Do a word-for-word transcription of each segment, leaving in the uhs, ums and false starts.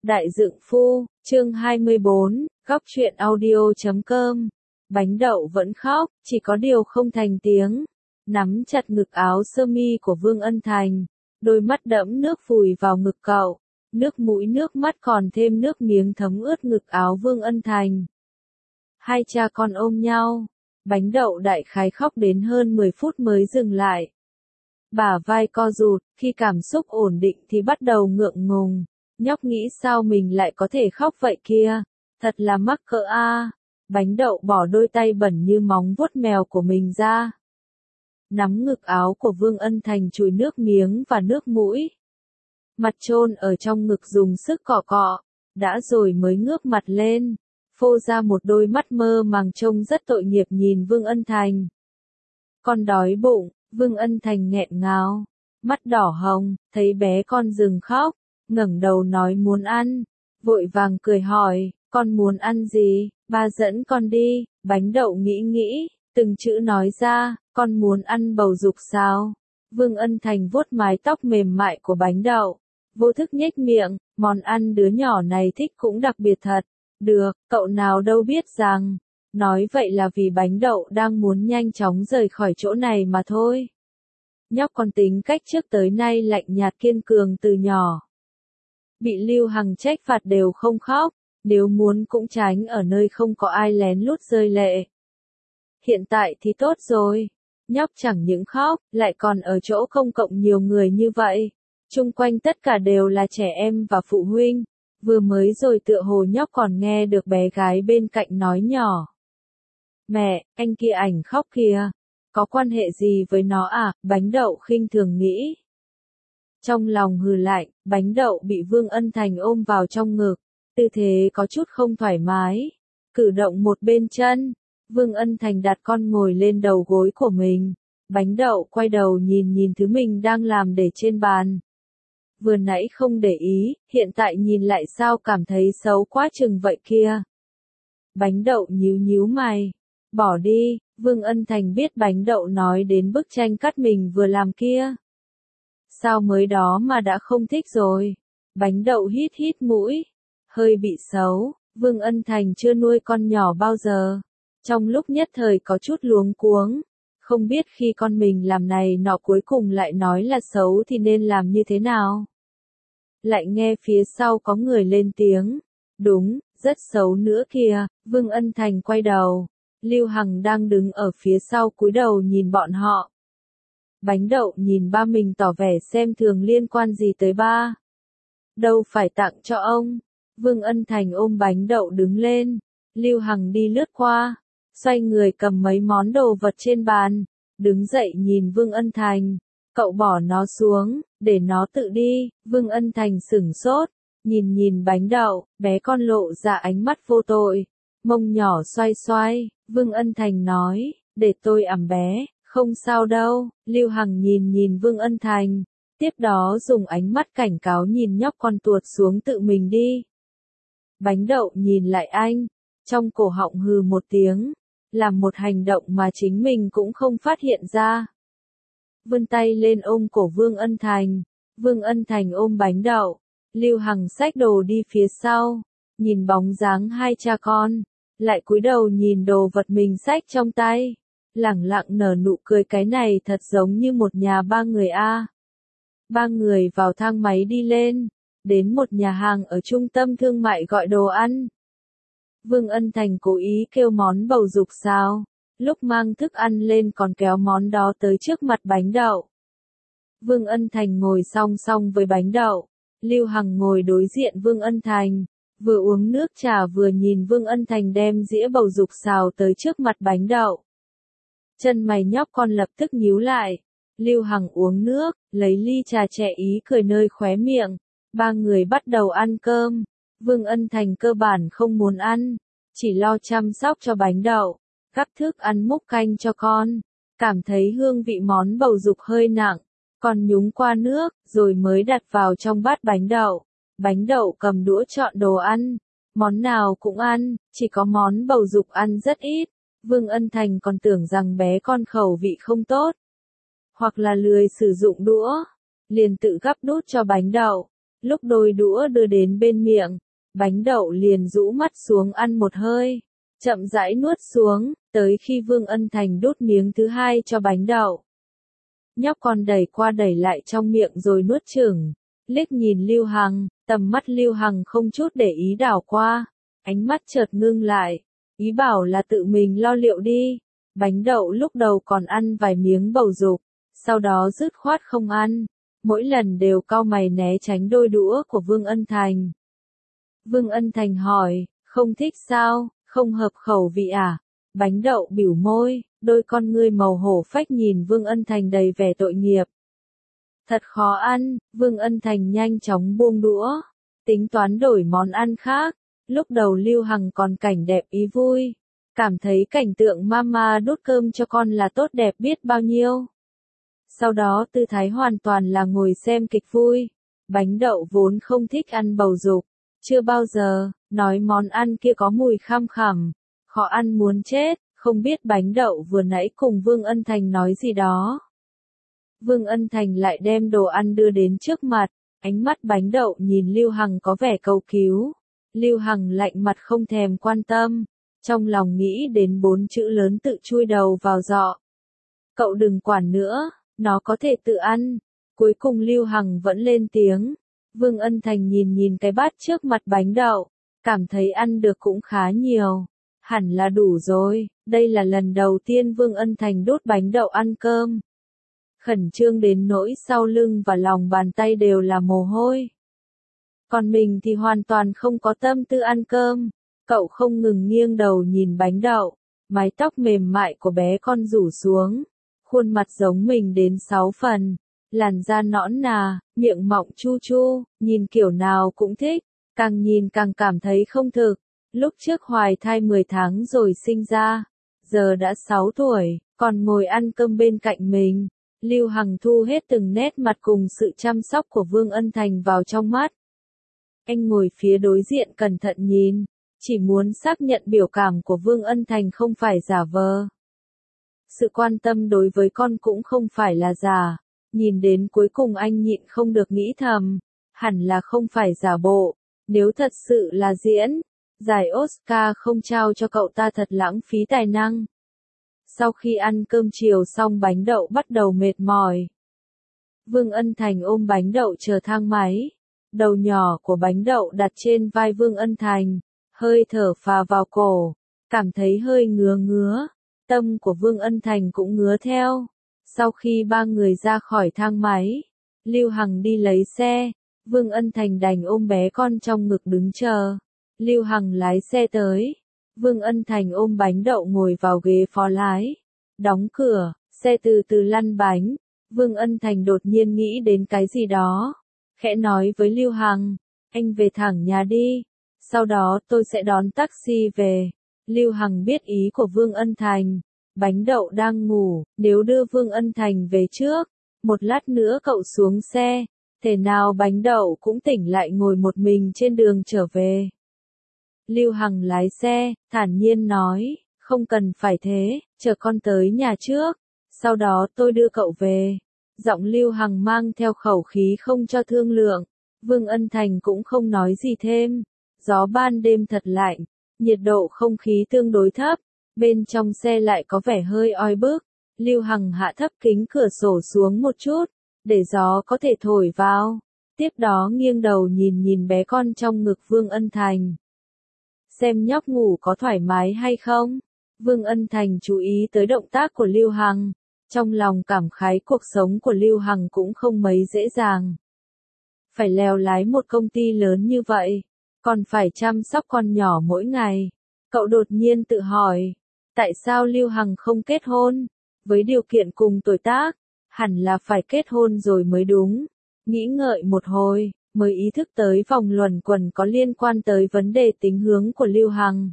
Đại Dượng Phu, chương hai mươi bốn, góc truyện audio chấm com. Bánh đậu vẫn khóc, chỉ có điều không thành tiếng. Nắm chặt ngực áo sơ mi của Vương Ân Thành, đôi mắt đẫm nước vùi vào ngực cậu, nước mũi nước mắt còn thêm nước miếng thấm ướt ngực áo Vương Ân Thành. Hai cha con ôm nhau, bánh đậu đại khái khóc đến hơn mười phút mới dừng lại. Bả vai co rụt, khi cảm xúc ổn định thì bắt đầu ngượng ngùng. Nhóc nghĩ sao mình lại có thể khóc vậy kia, thật là mắc cỡ a. À. Bánh đậu bỏ đôi tay bẩn như móng vuốt mèo của mình ra. Nắm ngực áo của Vương Ân Thành chùi nước miếng và nước mũi. Mặt chôn ở trong ngực dùng sức cọ cọ, đã rồi mới ngước mặt lên, phô ra một đôi mắt mơ màng trông rất tội nghiệp nhìn Vương Ân Thành. Con đói bụng, Vương Ân Thành nghẹn ngào, mắt đỏ hồng, thấy bé con dừng khóc, ngẩng đầu nói muốn ăn, vội vàng cười hỏi, con muốn ăn gì, ba dẫn con đi. Bánh đậu nghĩ nghĩ, từng chữ nói ra, con muốn ăn bầu dục sao. Vương Ân Thành vuốt mái tóc mềm mại của bánh đậu, vô thức nhếch miệng, món ăn đứa nhỏ này thích cũng đặc biệt thật. Được, cậu nào đâu biết rằng, nói vậy là vì bánh đậu đang muốn nhanh chóng rời khỏi chỗ này mà thôi. Nhóc con tính cách trước tới nay lạnh nhạt kiên cường từ nhỏ. Bị Lưu Hằng trách phạt đều không khóc, nếu muốn cũng tránh ở nơi không có ai lén lút rơi lệ. Hiện tại thì tốt rồi, nhóc chẳng những khóc, lại còn ở chỗ công cộng nhiều người như vậy. Chung quanh tất cả đều là trẻ em và phụ huynh, vừa mới rồi tựa hồ nhóc còn nghe được bé gái bên cạnh nói nhỏ. Mẹ, anh kia ảnh khóc kìa, có quan hệ gì với nó à, bánh đậu khinh thường nghĩ. Trong lòng hừ lạnh, bánh đậu bị Vương Ân Thành ôm vào trong ngực, tư thế có chút không thoải mái, cử động một bên chân, Vương Ân Thành đặt con ngồi lên đầu gối của mình, bánh đậu quay đầu nhìn nhìn thứ mình đang làm để trên bàn. Vừa nãy không để ý, hiện tại nhìn lại sao cảm thấy xấu quá chừng vậy kia. Bánh đậu nhíu nhíu mày, bỏ đi, Vương Ân Thành biết bánh đậu nói đến bức tranh cắt mình vừa làm kia. Sao mới đó mà đã không thích rồi? Bánh đậu hít hít mũi, hơi bị xấu, Vương Ân Thành chưa nuôi con nhỏ bao giờ. Trong lúc nhất thời có chút luống cuống, không biết khi con mình làm này nọ cuối cùng lại nói là xấu thì nên làm như thế nào. Lại nghe phía sau có người lên tiếng, đúng, rất xấu nữa kìa, Vương Ân Thành quay đầu, Lưu Hằng đang đứng ở phía sau cúi đầu nhìn bọn họ. Bánh đậu nhìn ba mình tỏ vẻ xem thường liên quan gì tới ba. Đâu phải tặng cho ông. Vương Ân Thành ôm bánh đậu đứng lên, Lưu Hằng đi lướt qua, xoay người cầm mấy món đồ vật trên bàn, đứng dậy nhìn Vương Ân Thành, cậu bỏ nó xuống, để nó tự đi. Vương Ân Thành sửng sốt, nhìn nhìn bánh đậu, bé con lộ ra ánh mắt vô tội, mông nhỏ xoay xoay, Vương Ân Thành nói, để tôi ẵm bé. Không sao đâu, Lưu Hằng nhìn nhìn Vương Ân Thành, tiếp đó dùng ánh mắt cảnh cáo nhìn nhóc con tuột xuống tự mình đi. Bánh đậu nhìn lại anh, trong cổ họng hừ một tiếng, làm một hành động mà chính mình cũng không phát hiện ra. Vươn tay lên ôm cổ Vương Ân Thành, Vương Ân Thành ôm bánh đậu, Lưu Hằng xách đồ đi phía sau, nhìn bóng dáng hai cha con, lại cúi đầu nhìn đồ vật mình xách trong tay. Lẳng lặng nở nụ cười, cái này thật giống như một nhà ba người a. À. Ba người vào thang máy đi lên, đến một nhà hàng ở trung tâm thương mại gọi đồ ăn. Vương Ân Thành cố ý kêu món bầu dục sao, lúc mang thức ăn lên còn kéo món đó tới trước mặt bánh đậu. Vương Ân Thành ngồi song song với bánh đậu, Lưu Hằng ngồi đối diện Vương Ân Thành, vừa uống nước trà vừa nhìn Vương Ân Thành đem dĩa bầu dục xào tới trước mặt bánh đậu. Chân mày nhóc con lập tức nhíu lại, Lưu Hằng uống nước, lấy ly trà trẻ ý cười nơi khóe miệng, ba người bắt đầu ăn cơm, Vương Ân Thành cơ bản không muốn ăn, chỉ lo chăm sóc cho bánh đậu, gắp thức ăn múc canh cho con, cảm thấy hương vị món bầu dục hơi nặng, còn nhúng qua nước, rồi mới đặt vào trong bát bánh đậu, bánh đậu cầm đũa chọn đồ ăn, món nào cũng ăn, chỉ có món bầu dục ăn rất ít. Vương Ân Thành còn tưởng rằng bé con khẩu vị không tốt, hoặc là lười sử dụng đũa, liền tự gắp đút cho bánh đậu. Lúc đôi đũa đưa đến bên miệng, bánh đậu liền rũ mắt xuống ăn một hơi, chậm rãi nuốt xuống, tới khi Vương Ân Thành đút miếng thứ hai cho bánh đậu. Nhóc con đẩy qua đẩy lại trong miệng rồi nuốt chửng, liếc nhìn Lưu Hằng, tầm mắt Lưu Hằng không chút để ý đảo qua, ánh mắt chợt ngưng lại, ý bảo là tự mình lo liệu đi. Bánh đậu lúc đầu còn ăn vài miếng bầu dục, sau đó dứt khoát không ăn, mỗi lần đều cau mày né tránh đôi đũa của Vương Ân Thành. Vương Ân Thành hỏi, không thích sao, không hợp khẩu vị à? Bánh đậu bĩu môi, đôi con ngươi màu hổ phách nhìn Vương Ân Thành đầy vẻ tội nghiệp. Thật khó ăn, Vương Ân Thành nhanh chóng buông đũa, tính toán đổi món ăn khác. Lúc đầu Lưu Hằng còn cảnh đẹp ý vui, cảm thấy cảnh tượng mama đút cơm cho con là tốt đẹp biết bao nhiêu. Sau đó tư thái hoàn toàn là ngồi xem kịch vui. Bánh đậu vốn không thích ăn bầu dục, chưa bao giờ, nói món ăn kia có mùi kham khẳm, khó ăn muốn chết, không biết bánh đậu vừa nãy cùng Vương Ân Thành nói gì đó. Vương Ân Thành lại đem đồ ăn đưa đến trước mặt, ánh mắt bánh đậu nhìn Lưu Hằng có vẻ cầu cứu. Lưu Hằng lạnh mặt không thèm quan tâm, trong lòng nghĩ đến bốn chữ lớn tự chui đầu vào giọ. Cậu đừng quản nữa, nó có thể tự ăn. Cuối cùng Lưu Hằng vẫn lên tiếng. Vương Ân Thành nhìn nhìn cái bát trước mặt bánh đậu, cảm thấy ăn được cũng khá nhiều. Hẳn là đủ rồi, đây là lần đầu tiên Vương Ân Thành đút bánh đậu ăn cơm. Khẩn trương đến nỗi sau lưng và lòng bàn tay đều là mồ hôi. Còn mình thì hoàn toàn không có tâm tư ăn cơm. Cậu không ngừng nghiêng đầu nhìn bánh đậu, mái tóc mềm mại của bé con rủ xuống, khuôn mặt giống mình đến sáu phần, làn da nõn nà, miệng mọng chu chu, nhìn kiểu nào cũng thích, càng nhìn càng cảm thấy không thực. Lúc trước hoài thai mười tháng rồi sinh ra, giờ đã sáu tuổi, còn ngồi ăn cơm bên cạnh mình. Lưu Hằng thu hết từng nét mặt cùng sự chăm sóc của Vương Ân Thành vào trong mắt. Anh ngồi phía đối diện cẩn thận nhìn, chỉ muốn xác nhận biểu cảm của Vương Ân Thành không phải giả vờ. Sự quan tâm đối với con cũng không phải là giả, nhìn đến cuối cùng anh nhịn không được nghĩ thầm, hẳn là không phải giả bộ, nếu thật sự là diễn, giải Oscar không trao cho cậu ta thật lãng phí tài năng. Sau khi ăn cơm chiều xong bánh đậu bắt đầu mệt mỏi. Vương Ân Thành ôm bánh đậu chờ thang máy, đầu nhỏ của bánh đậu đặt trên vai Vương Ân Thành, hơi thở phà vào cổ, cảm thấy hơi ngứa ngứa, tâm của Vương Ân Thành cũng ngứa theo. Sau khi ba người ra khỏi thang máy, Lưu Hằng đi lấy xe, Vương Ân Thành đành ôm bé con trong ngực đứng chờ. Lưu Hằng lái xe tới, Vương Ân Thành ôm bánh đậu ngồi vào ghế phó lái, đóng cửa, xe từ từ lăn bánh. Vương Ân Thành đột nhiên nghĩ đến cái gì đó, khẽ nói với Lưu Hằng, anh về thẳng nhà đi, sau đó tôi sẽ đón taxi về. Lưu Hằng biết ý của Vương Ân Thành, bánh đậu đang ngủ, nếu đưa Vương Ân Thành về trước, một lát nữa cậu xuống xe, thể nào bánh đậu cũng tỉnh lại ngồi một mình trên đường trở về. Lưu Hằng lái xe, thản nhiên nói, không cần phải thế, chờ con tới nhà trước, sau đó tôi đưa cậu về. Giọng Lưu Hằng mang theo khẩu khí không cho thương lượng, Vương Ân Thành cũng không nói gì thêm. Gió ban đêm thật lạnh, nhiệt độ không khí tương đối thấp, bên trong xe lại có vẻ hơi oi bức. Lưu Hằng hạ thấp kính cửa sổ xuống một chút, để gió có thể thổi vào. Tiếp đó nghiêng đầu nhìn nhìn bé con trong ngực Vương Ân Thành. Xem nhóc ngủ có thoải mái hay không? Vương Ân Thành chú ý tới động tác của Lưu Hằng, trong lòng cảm khái cuộc sống của Lưu Hằng cũng không mấy dễ dàng. Phải lèo lái một công ty lớn như vậy, còn phải chăm sóc con nhỏ mỗi ngày. Cậu đột nhiên tự hỏi, tại sao Lưu Hằng không kết hôn? Với điều kiện cùng tuổi tác, hẳn là phải kết hôn rồi mới đúng. Nghĩ ngợi một hồi, mới ý thức tới vòng luẩn quẩn có liên quan tới vấn đề tính hướng của Lưu Hằng.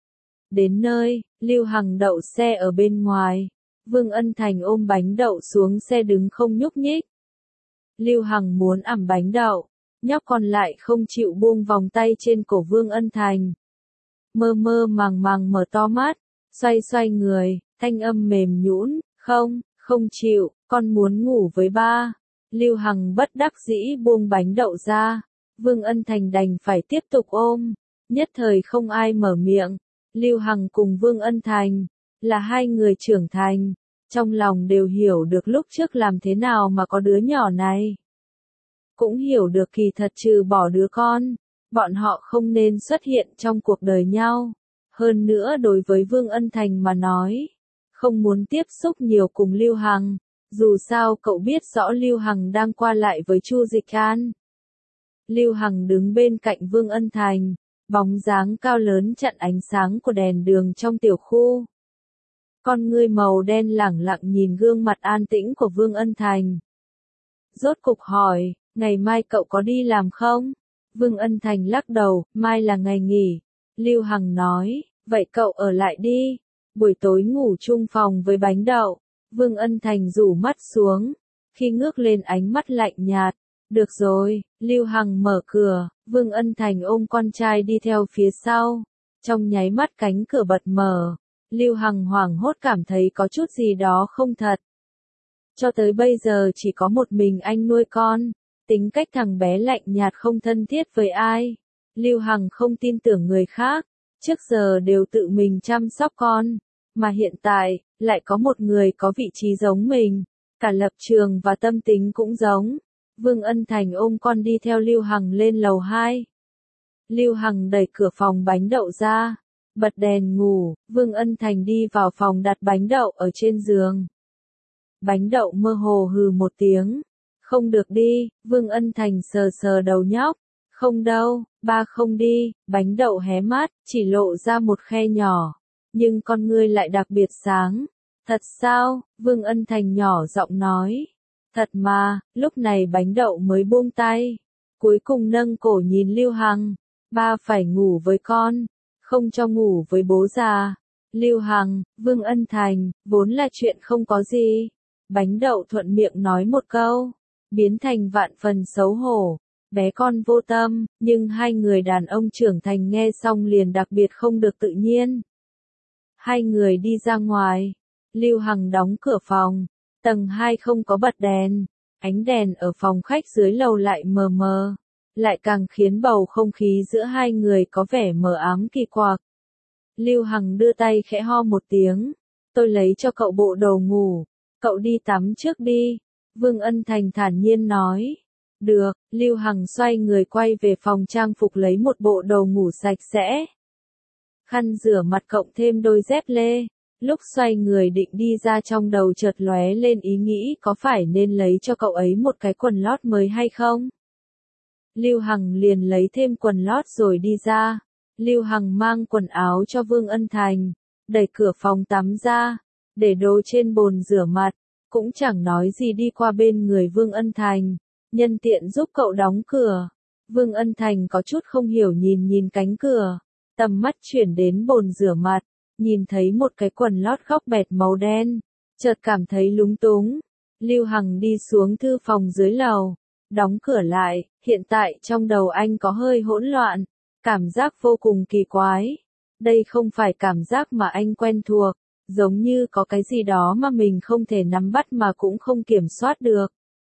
Đến nơi, Lưu Hằng đậu xe ở bên ngoài. Vương Ân Thành ôm bánh đậu xuống xe đứng không nhúc nhích. Lưu Hằng muốn ẵm bánh đậu, nhóc còn lại không chịu buông vòng tay trên cổ Vương Ân Thành. Mơ mơ màng màng mở to mắt, xoay xoay người, thanh âm mềm nhũn, không, không chịu, con muốn ngủ với ba. Lưu Hằng bất đắc dĩ buông bánh đậu ra, Vương Ân Thành đành phải tiếp tục ôm, nhất thời không ai mở miệng. Lưu Hằng cùng Vương Ân Thành, là hai người trưởng thành, trong lòng đều hiểu được lúc trước làm thế nào mà có đứa nhỏ này. Cũng hiểu được kỳ thật trừ bỏ đứa con, bọn họ không nên xuất hiện trong cuộc đời nhau. Hơn nữa đối với Vương Ân Thành mà nói, không muốn tiếp xúc nhiều cùng Lưu Hằng, dù sao cậu biết rõ Lưu Hằng đang qua lại với Chu Dịch An. Lưu Hằng đứng bên cạnh Vương Ân Thành, bóng dáng cao lớn chặn ánh sáng của đèn đường trong tiểu khu. Con ngươi màu đen lẳng lặng nhìn gương mặt an tĩnh của Vương Ân Thành. Rốt cục hỏi, ngày mai cậu có đi làm không? Vương Ân Thành lắc đầu, mai là ngày nghỉ. Lưu Hằng nói, vậy cậu ở lại đi, buổi tối ngủ chung phòng với bánh đậu. Vương Ân Thành rủ mắt xuống, khi ngước lên ánh mắt lạnh nhạt. Được rồi, Lưu Hằng mở cửa, Vương Ân Thành ôm con trai đi theo phía sau. Trong nháy mắt cánh cửa bật mở, Lưu Hằng hoảng hốt cảm thấy có chút gì đó không thật. Cho tới bây giờ chỉ có một mình anh nuôi con, tính cách thằng bé lạnh nhạt không thân thiết với ai. Lưu Hằng không tin tưởng người khác, trước giờ đều tự mình chăm sóc con, mà hiện tại, lại có một người có vị trí giống mình, cả lập trường và tâm tính cũng giống. Vương Ân Thành ôm con đi theo Lưu Hằng lên lầu hai. Lưu Hằng đẩy cửa phòng bánh đậu ra, bật đèn ngủ, Vương Ân Thành đi vào phòng đặt bánh đậu ở trên giường. Bánh đậu mơ hồ hừ một tiếng, không được đi, Vương Ân Thành sờ sờ đầu nhóc, không đâu, ba không đi, bánh đậu hé mắt, chỉ lộ ra một khe nhỏ, nhưng con ngươi lại đặc biệt sáng. Thật sao? Vương Ân Thành nhỏ giọng nói. Thật mà, lúc này bánh đậu mới buông tay, cuối cùng nâng cổ nhìn Lưu Hằng, ba phải ngủ với con, không cho ngủ với bố già. Lưu Hằng, Vương Ân Thành, vốn là chuyện không có gì. Bánh đậu thuận miệng nói một câu, biến thành vạn phần xấu hổ. Bé con vô tâm, nhưng hai người đàn ông trưởng thành nghe xong liền đặc biệt không được tự nhiên. Hai người đi ra ngoài, Lưu Hằng đóng cửa phòng, tầng hai không có bật đèn, ánh đèn ở phòng khách dưới lầu lại mờ mờ, lại càng khiến bầu không khí giữa hai người có vẻ mờ ám kỳ quặc. Lưu Hằng đưa tay khẽ ho một tiếng, tôi lấy cho cậu bộ đồ ngủ, cậu đi tắm trước đi. Vương Ân Thành thản nhiên nói. Được, Lưu Hằng xoay người quay về phòng trang phục lấy một bộ đồ ngủ sạch sẽ. Khăn rửa mặt cộng thêm đôi dép lê. Lúc xoay người định đi ra trong đầu chợt lóe lên ý nghĩ có phải nên lấy cho cậu ấy một cái quần lót mới hay không? Lưu Hằng liền lấy thêm quần lót rồi đi ra. Lưu Hằng mang quần áo cho Vương Ân Thành, đẩy cửa phòng tắm ra, để đồ trên bồn rửa mặt, cũng chẳng nói gì đi qua bên người Vương Ân Thành, nhân tiện giúp cậu đóng cửa. Vương Ân Thành có chút không hiểu nhìn nhìn cánh cửa, tầm mắt chuyển đến bồn rửa mặt, nhìn thấy một cái quần lót góc bẹt màu đen, chợt cảm thấy lúng túng. Lưu Hằng đi xuống thư phòng dưới lầu, đóng cửa lại, hiện tại trong đầu anh có hơi hỗn loạn, cảm giác vô cùng kỳ quái. Đây không phải cảm giác mà anh quen thuộc, giống như có cái gì đó mà mình không thể nắm bắt mà cũng không kiểm soát được.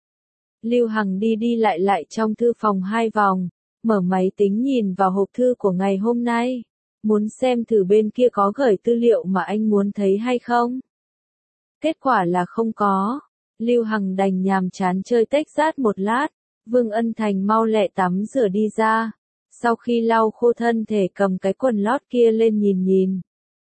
Lưu Hằng đi đi lại lại trong thư phòng hai vòng, mở máy tính nhìn vào hộp thư của ngày hôm nay, muốn xem thử bên kia có gửi tư liệu mà anh muốn thấy hay không. Kết quả là không có. Lưu Hằng đành nhàm chán chơi Texas một lát. Vương Ân Thành mau lẹ tắm rửa đi ra. Sau khi lau khô thân thể cầm cái quần lót kia lên nhìn nhìn,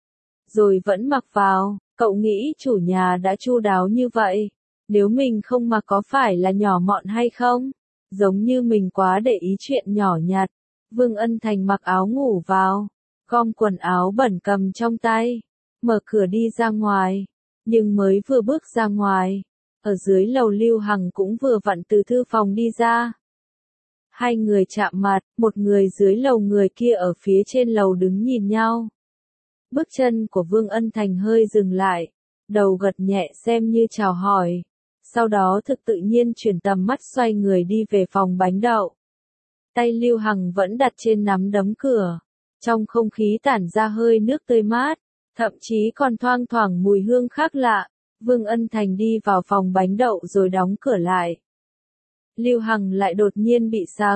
rồi vẫn mặc vào. Cậu nghĩ chủ nhà đã chu đáo như vậy, nếu mình không mặc có phải là nhỏ mọn hay không? Giống như mình quá để ý chuyện nhỏ nhặt. Vương Ân Thành mặc áo ngủ vào, gom quần áo bẩn cầm trong tay, mở cửa đi ra ngoài. Nhưng mới vừa bước ra ngoài, ở dưới lầu Lưu Hằng cũng vừa vặn từ thư phòng đi ra. Hai người chạm mặt, một người dưới lầu người kia ở phía trên lầu đứng nhìn nhau. Bước chân của Vương Ân Thành hơi dừng lại, đầu gật nhẹ xem như chào hỏi. Sau đó thực tự nhiên chuyển tầm mắt xoay người đi về phòng bánh đậu. Tay Lưu Hằng vẫn đặt trên nắm đấm cửa, trong không khí tản ra hơi nước tươi mát, thậm chí còn thoang thoảng mùi hương khác lạ. Vương Ân Thành đi vào phòng bánh đậu rồi đóng cửa lại. Lưu Hằng lại đột nhiên bị sặc,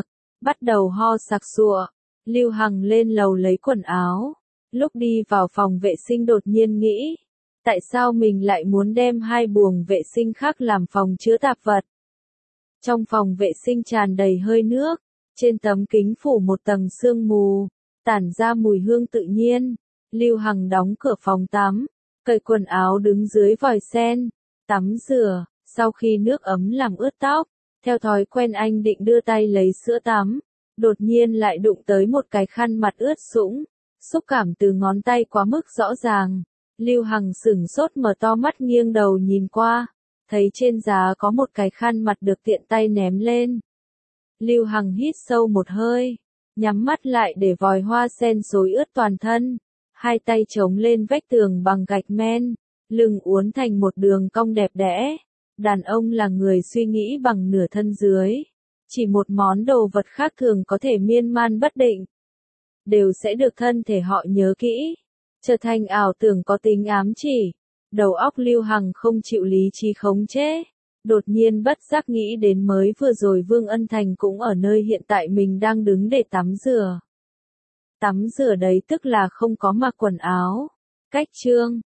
bắt đầu ho sặc sụa. Lưu Hằng lên lầu lấy quần áo. Lúc đi vào phòng vệ sinh đột nhiên nghĩ, tại sao mình lại muốn đem hai buồng vệ sinh khác làm phòng chứa tạp vật. Trong phòng vệ sinh tràn đầy hơi nước, trên tấm kính phủ một tầng sương mù, tản ra mùi hương tự nhiên. Lưu Hằng đóng cửa phòng tắm, cởi quần áo đứng dưới vòi sen, tắm rửa, sau khi nước ấm làm ướt tóc, theo thói quen anh định đưa tay lấy sữa tắm, đột nhiên lại đụng tới một cái khăn mặt ướt sũng, xúc cảm từ ngón tay quá mức rõ ràng. Lưu Hằng sửng sốt mở to mắt nghiêng đầu nhìn qua, thấy trên giá có một cái khăn mặt được tiện tay ném lên. Lưu Hằng hít sâu một hơi, nhắm mắt lại để vòi hoa sen xối ướt toàn thân, hai tay chống lên vách tường bằng gạch men, lưng uốn thành một đường cong đẹp đẽ. Đàn ông là người suy nghĩ bằng nửa thân dưới, chỉ một món đồ vật khác thường có thể miên man bất định, đều sẽ được thân thể họ nhớ kỹ, trở thành ảo tưởng có tính ám chỉ. Đầu óc Lưu Hằng không chịu lý trí khống chế, đột nhiên bất giác nghĩ đến mới vừa rồi Vương Ân Thành cũng ở nơi hiện tại mình đang đứng để tắm rửa. Tắm rửa đấy tức là không có mặc quần áo. Cách chương